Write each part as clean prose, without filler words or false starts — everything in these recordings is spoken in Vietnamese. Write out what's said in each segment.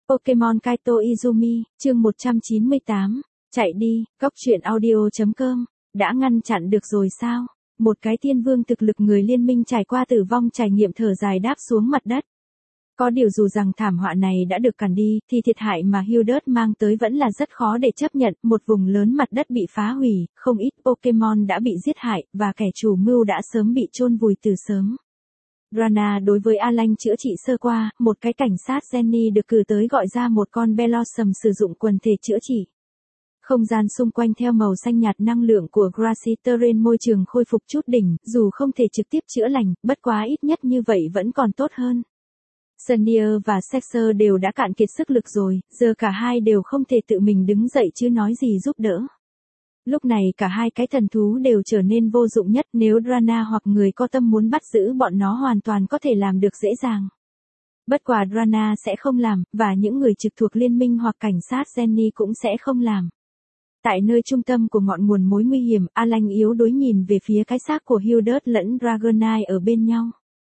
Pokemon Kaito Izumi, chương 198. Chạy đi, góc truyện audio.com. Đã ngăn chặn được rồi sao? Một cái thiên vương thực lực người liên minh trải qua tử vong trải nghiệm thở dài đáp xuống mặt đất. Có điều dù rằng thảm họa này đã được cản đi, thì thiệt hại mà Hildred mang tới vẫn là rất khó để chấp nhận. Một vùng lớn mặt đất bị phá hủy, không ít Pokemon đã bị giết hại, và kẻ chủ mưu đã sớm bị chôn vùi từ sớm. Rana đối với Alan chữa trị sơ qua, một cái cảnh sát Jenny được cử tới gọi ra một con Bellossom sử dụng quần thể chữa trị. Không gian xung quanh theo màu xanh nhạt năng lượng của Grassy Terrain, môi trường khôi phục chút đỉnh, dù không thể trực tiếp chữa lành, bất quá ít nhất như vậy vẫn còn tốt hơn. Senior và Sexer đều đã cạn kiệt sức lực rồi, giờ cả hai đều không thể tự mình đứng dậy chứ nói gì giúp đỡ. Lúc này cả hai cái thần thú đều trở nên vô dụng nhất, nếu Rana hoặc người có tâm muốn bắt giữ bọn nó hoàn toàn có thể làm được dễ dàng. Bất quả Rana sẽ không làm, và những người trực thuộc liên minh hoặc cảnh sát Jenny cũng sẽ không làm. Tại nơi trung tâm của ngọn nguồn mối nguy hiểm, Alan yếu đuối nhìn về phía cái xác của Hildred lẫn Dragonite ở bên nhau.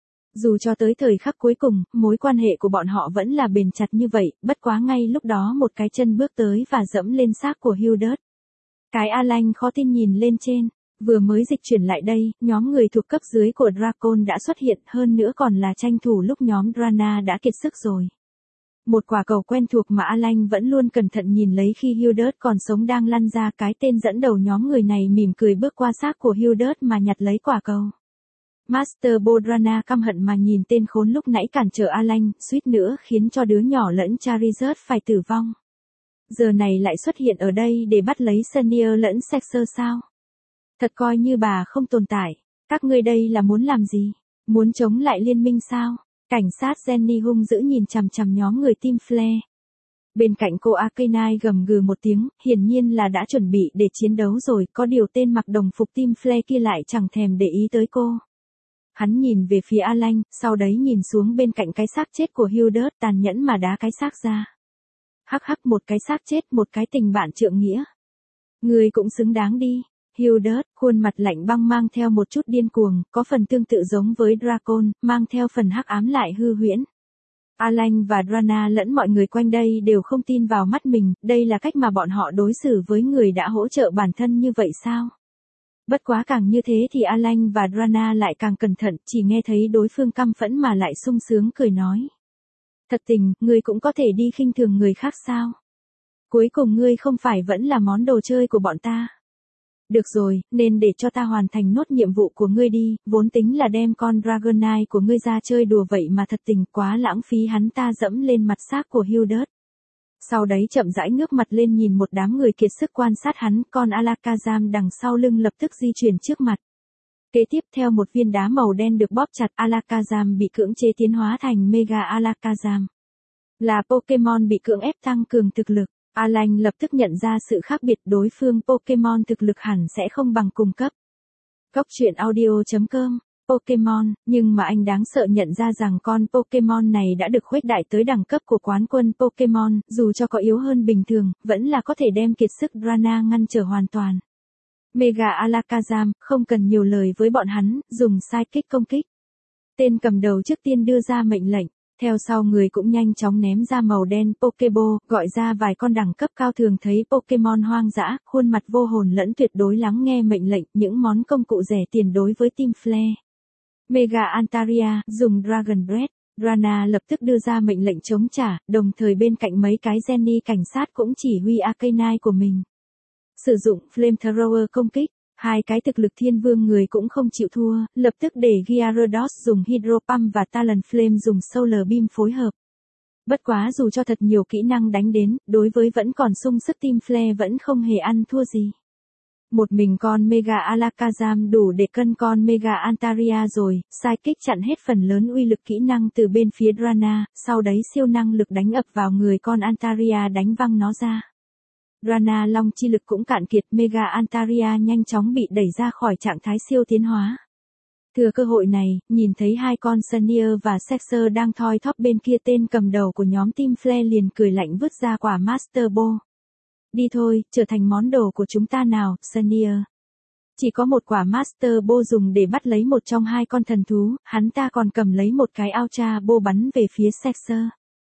Dù cho tới thời khắc cuối cùng, mối quan hệ của bọn họ vẫn là bền chặt như vậy, bất quá ngay lúc đó một cái chân bước tới và dẫm lên xác của Hildred. Cái Alan khó tin nhìn lên trên, vừa mới dịch chuyển lại đây, nhóm người thuộc cấp dưới của Dracon đã xuất hiện, hơn nữa còn là tranh thủ lúc nhóm Rana đã kiệt sức rồi. Một quả cầu quen thuộc mà Alan vẫn luôn cẩn thận nhìn lấy khi Hildred còn sống đang lăn ra, cái tên dẫn đầu nhóm người này mỉm cười bước qua xác của Hildred mà nhặt lấy quả cầu. Master Bodrana căm hận mà nhìn tên khốn lúc nãy cản trở Alan, suýt nữa khiến cho đứa nhỏ lẫn Charizard phải tử vong. Giờ này lại xuất hiện ở đây để bắt lấy Senior lẫn Sexer sao? Thật coi như bà không tồn tại. Các ngươi đây là muốn làm gì? Muốn chống lại liên minh sao? Cảnh sát Jenny hung dữ nhìn chằm chằm nhóm người Team Flare. Bên cạnh cô Arcanine gầm gừ một tiếng, hiển nhiên là đã chuẩn bị để chiến đấu rồi, có điều tên mặc đồng phục Team Flare kia lại chẳng thèm để ý tới cô. Hắn nhìn về phía Alan, sau đấy nhìn xuống bên cạnh cái xác chết của Hildred, tàn nhẫn mà đá cái xác ra. Hắc hắc, một cái xác chết, một cái tình bạn trượng nghĩa. Người cũng xứng đáng đi. Hildred, khuôn mặt lạnh băng mang theo một chút điên cuồng, có phần tương tự giống với Dracon, mang theo phần hắc ám lại hư huyễn. Alan và Rana lẫn mọi người quanh đây đều không tin vào mắt mình, đây là cách mà bọn họ đối xử với người đã hỗ trợ bản thân như vậy sao? Bất quá càng như thế thì Alan và Rana lại càng cẩn thận, chỉ nghe thấy đối phương căm phẫn mà lại sung sướng cười nói. Thật tình, ngươi cũng có thể đi khinh thường người khác sao? Cuối cùng ngươi không phải vẫn là món đồ chơi của bọn ta. Được rồi, nên để cho ta hoàn thành nốt nhiệm vụ của ngươi đi, vốn tính là đem con Dragonite của ngươi ra chơi đùa vậy mà thật tình quá lãng phí, hắn ta dẫm lên mặt xác của Hildred. Sau đấy chậm rãi ngước mặt lên nhìn một đám người kiệt sức quan sát hắn, con Alakazam đằng sau lưng lập tức di chuyển trước mặt. Kế tiếp theo một viên đá màu đen được bóp chặt, Alakazam bị cưỡng chế tiến hóa thành Mega Alakazam. Là Pokemon bị cưỡng ép tăng cường thực lực. Alan lập tức nhận ra sự khác biệt, đối phương Pokemon thực lực hẳn sẽ không bằng cùng cấp. Góc truyện audio.com. Pokemon, nhưng mà anh đáng sợ nhận ra rằng con Pokemon này đã được khuếch đại tới đẳng cấp của quán quân Pokemon, dù cho có yếu hơn bình thường, vẫn là có thể đem kiệt sức Rana ngăn trở hoàn toàn. Mega Alakazam, không cần nhiều lời với bọn hắn, dùng Psychic công kích. Tên cầm đầu trước tiên đưa ra mệnh lệnh. Theo sau người cũng nhanh chóng ném ra màu đen Pokeball, gọi ra vài con đẳng cấp cao thường thấy Pokemon hoang dã, khuôn mặt vô hồn lẫn tuyệt đối lắng nghe mệnh lệnh, những món công cụ rẻ tiền đối với Team Flare. Mega Antaria, dùng Dragon Breath. Rana lập tức đưa ra mệnh lệnh chống trả, đồng thời bên cạnh mấy cái Jenny cảnh sát cũng chỉ huy Arcanine của mình. Sử dụng Flamethrower công kích. Hai cái thực lực thiên vương người cũng không chịu thua, lập tức để Gyarados dùng Hydro Pump và Talonflame dùng Solar Beam phối hợp. Bất quá dù cho thật nhiều kỹ năng đánh đến, đối với vẫn còn sung sức Team Flare vẫn không hề ăn thua gì. Một mình con Mega Alakazam đủ để cân con Mega Antaria rồi, Psychic chặn hết phần lớn uy lực kỹ năng từ bên phía Rana, sau đấy siêu năng lực đánh ập vào người con Antaria đánh văng nó ra. Rana long chi lực cũng cạn kiệt, Mega Antaria nhanh chóng bị đẩy ra khỏi trạng thái siêu tiến hóa. Thừa cơ hội này, nhìn thấy hai con Senior và Sexer đang thoi thóp bên kia, tên cầm đầu của nhóm Team Flare liền cười lạnh vứt ra quả Master Ball. Đi thôi, trở thành món đồ của chúng ta nào, Senior. Chỉ có một quả Master Ball dùng để bắt lấy một trong hai con thần thú, hắn ta còn cầm lấy một cái Ultra Ball bắn về phía Sexer.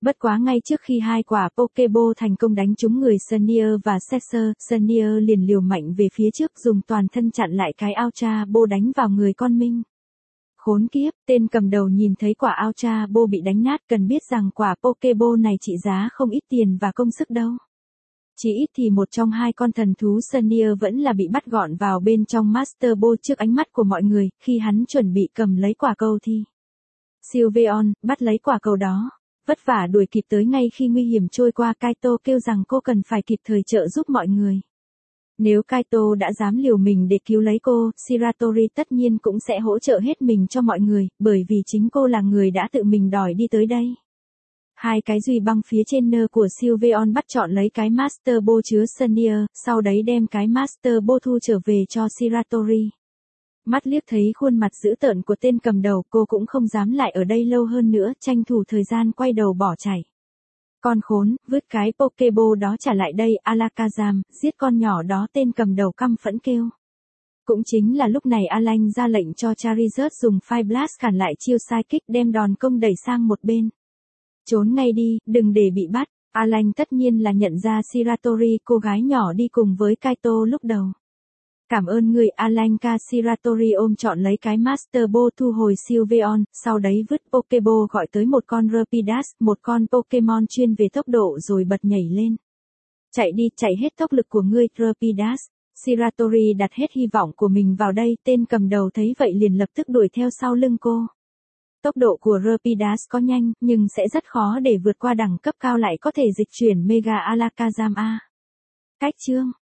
Bất quá ngay trước khi hai quả Pokéball thành công đánh trúng người Senior và Sexer, Senior liền liều mạnh về phía trước dùng toàn thân chặn lại cái Ultra Ball đánh vào người con Minh. Khốn kiếp, tên cầm đầu nhìn thấy quả Ultra Ball bị đánh nát, cần biết rằng quả Pokéball này trị giá không ít tiền và công sức đâu. Chỉ ít thì một trong hai con thần thú Senior vẫn là bị bắt gọn vào bên trong Master Ball trước ánh mắt của mọi người, khi hắn chuẩn bị cầm lấy quả cầu thì Sylveon bắt lấy quả cầu đó, vất vả đuổi kịp tới ngay khi nguy hiểm trôi qua. Kaito kêu rằng cô cần phải kịp thời trợ giúp mọi người. Nếu Kaito đã dám liều mình để cứu lấy cô, Shiratori tất nhiên cũng sẽ hỗ trợ hết mình cho mọi người, bởi vì chính cô là người đã tự mình đòi đi tới đây. Hai cái dùi băng phía trên nơ của Sylveon bắt chọn lấy cái Master Ball chứa Senior, sau đấy đem cái Master Ball thu trở về cho Shiratori. Mắt liếc thấy khuôn mặt dữ tợn của tên cầm đầu, cô cũng không dám lại ở đây lâu hơn nữa, tranh thủ thời gian quay đầu bỏ chạy. Con khốn, vứt cái Pokéball đó trả lại đây, Alakazam, giết con nhỏ đó, tên cầm đầu căm phẫn kêu. Cũng chính là lúc này Alan ra lệnh cho Charizard dùng Fire Blast cản lại chiêu sai kích, đem đòn công đẩy sang một bên. Trốn ngay đi, đừng để bị bắt. Alan tất nhiên là nhận ra Shiratori, cô gái nhỏ đi cùng với Kaito lúc đầu. Cảm ơn người Alanka. Shiratori ôm trọn lấy cái Master Ball thu hồi Sylveon, sau đấy vứt Pokéball gọi tới một con Rapidash, một con Pokemon chuyên về tốc độ rồi bật nhảy lên. Chạy đi, chạy hết tốc lực của ngươi, Rapidash. Shiratori đặt hết hy vọng của mình vào đây, tên cầm đầu thấy vậy liền lập tức đuổi theo sau lưng cô. Tốc độ của Rapidash có nhanh, nhưng sẽ rất khó để vượt qua đẳng cấp cao lại có thể dịch chuyển Mega Alakazam A. Cách chương